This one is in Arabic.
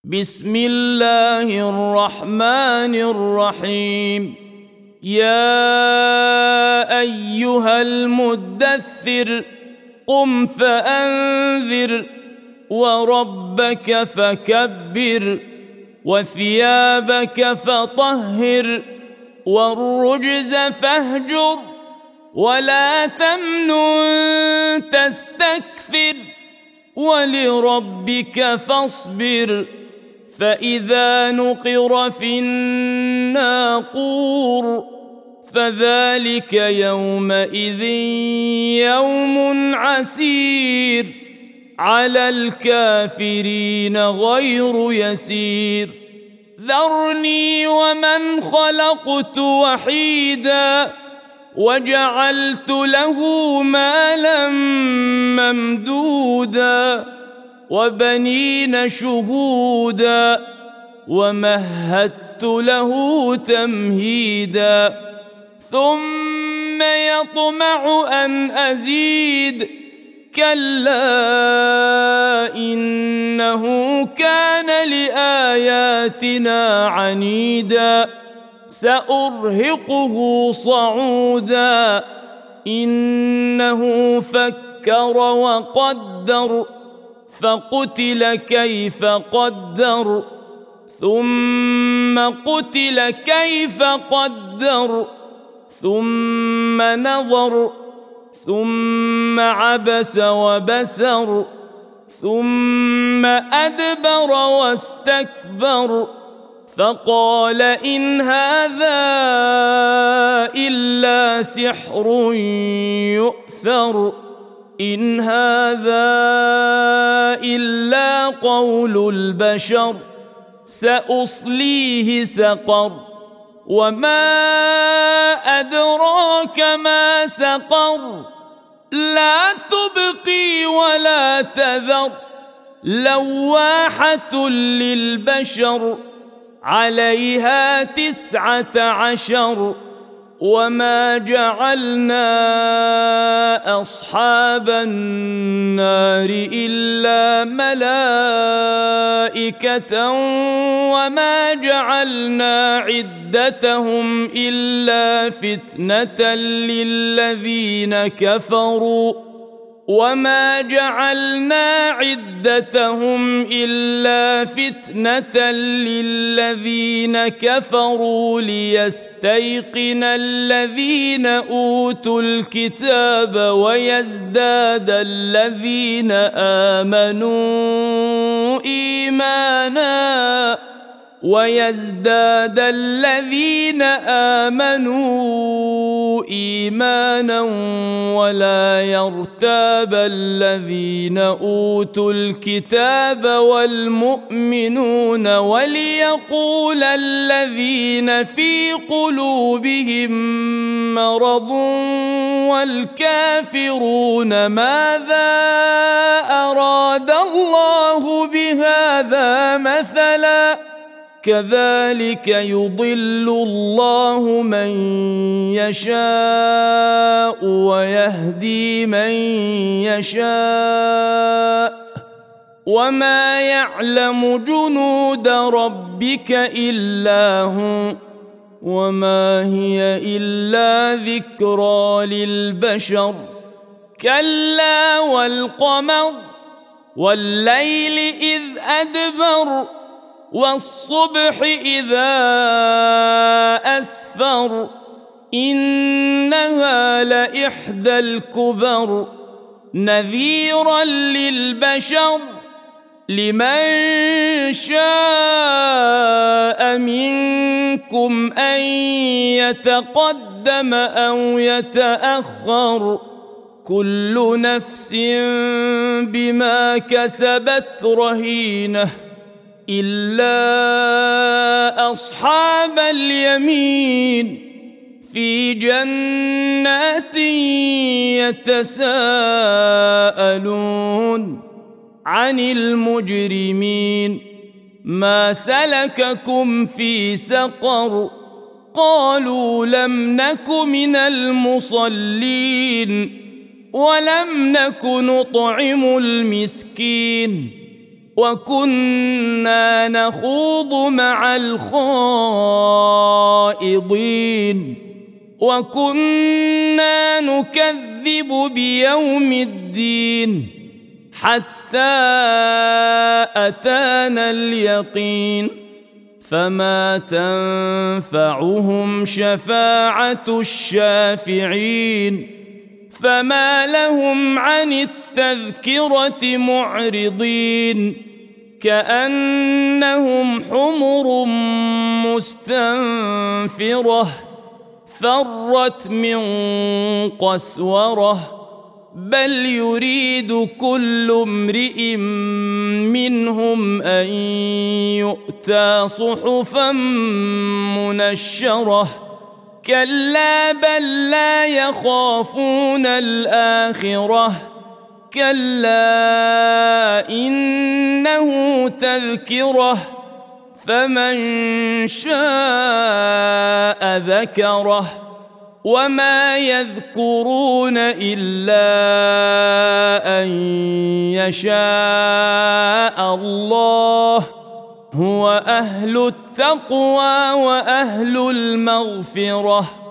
بسم الله الرحمن الرحيم. يا أيها المدثر قم فأنذر وربك فكبر وثيابك فطهر والرجز فاهجر ولا تمنن تستكثر ولربك فاصبر فإذا نقر في الناقور فذلك يومئذ يوم عسير على الكافرين غير يسير. ذرني ومن خلقت وحيدا وجعلت له مالا ممدودا وبنين شهودا ومهدت له تمهيدا ثم يطمع أن أزيد كلا إنه كان لآياتنا عنيدا سأرهقه صعودا إنه فكر وقدر فقتل كيف قدر ثم قتل كيف قدر ثم نظر ثم عبس وبسر ثم أدبر واستكبر فقال إن هذا إلا سحر يؤثر إن هذا إلا قول البشر سأصليه سقر وما أدراك ما سقر لا تبقي ولا تذر لواحة للبشر عليها 19 وما جعلنا أصحاب النار إلا ملائكة وما جعلنا عدتهم إلا فتنة للذين كفروا وما جعلنا عدتهم إلا فتنة للذين كفروا ليستيقن الذين أوتوا الكتاب ويزداد الذين آمنوا إيمانا ولا يرتاب الذين أوتوا الكتاب والمؤمنون وليقول الذين في قلوبهم مرض والكافرون ماذا أراد الله بهذا مثلا كذلك يضل الله من يشاء ويهدي من يشاء وما يعلم جنود ربك إلا هو وما هي إلا ذكرى للبشر كلا والقمر والليل إذ أدبر والصبح إذا أسفر إنها لإحدى الكبر نذيرا للبشر لمن شاء منكم أن يتقدم أو يتأخر كل نفس بما كسبت رهينة إلا أصحاب اليمين في جنات يتساءلون عن المجرمين ما سلككم في سقر قالوا لم نك من المصلين ولم نك نطعم المسكين وكنا نخوض مع الخائضين وكنا نكذب بيوم الدين حتى أتانا اليقين فما تنفعهم شفاعة الشافعين فما لهم عن التذكرة معرضين كأنهم حمر مستنفرة فرت من قسورة بل يريد كل امرئ منهم أن يؤتى صحفا منشرة كلا بل لا يخافون الآخرة كلا إنه تذكرة فمن شاء ذكره وما يذكرون إلا أن يشاء الله هو أهل التقوى وأهل المغفرة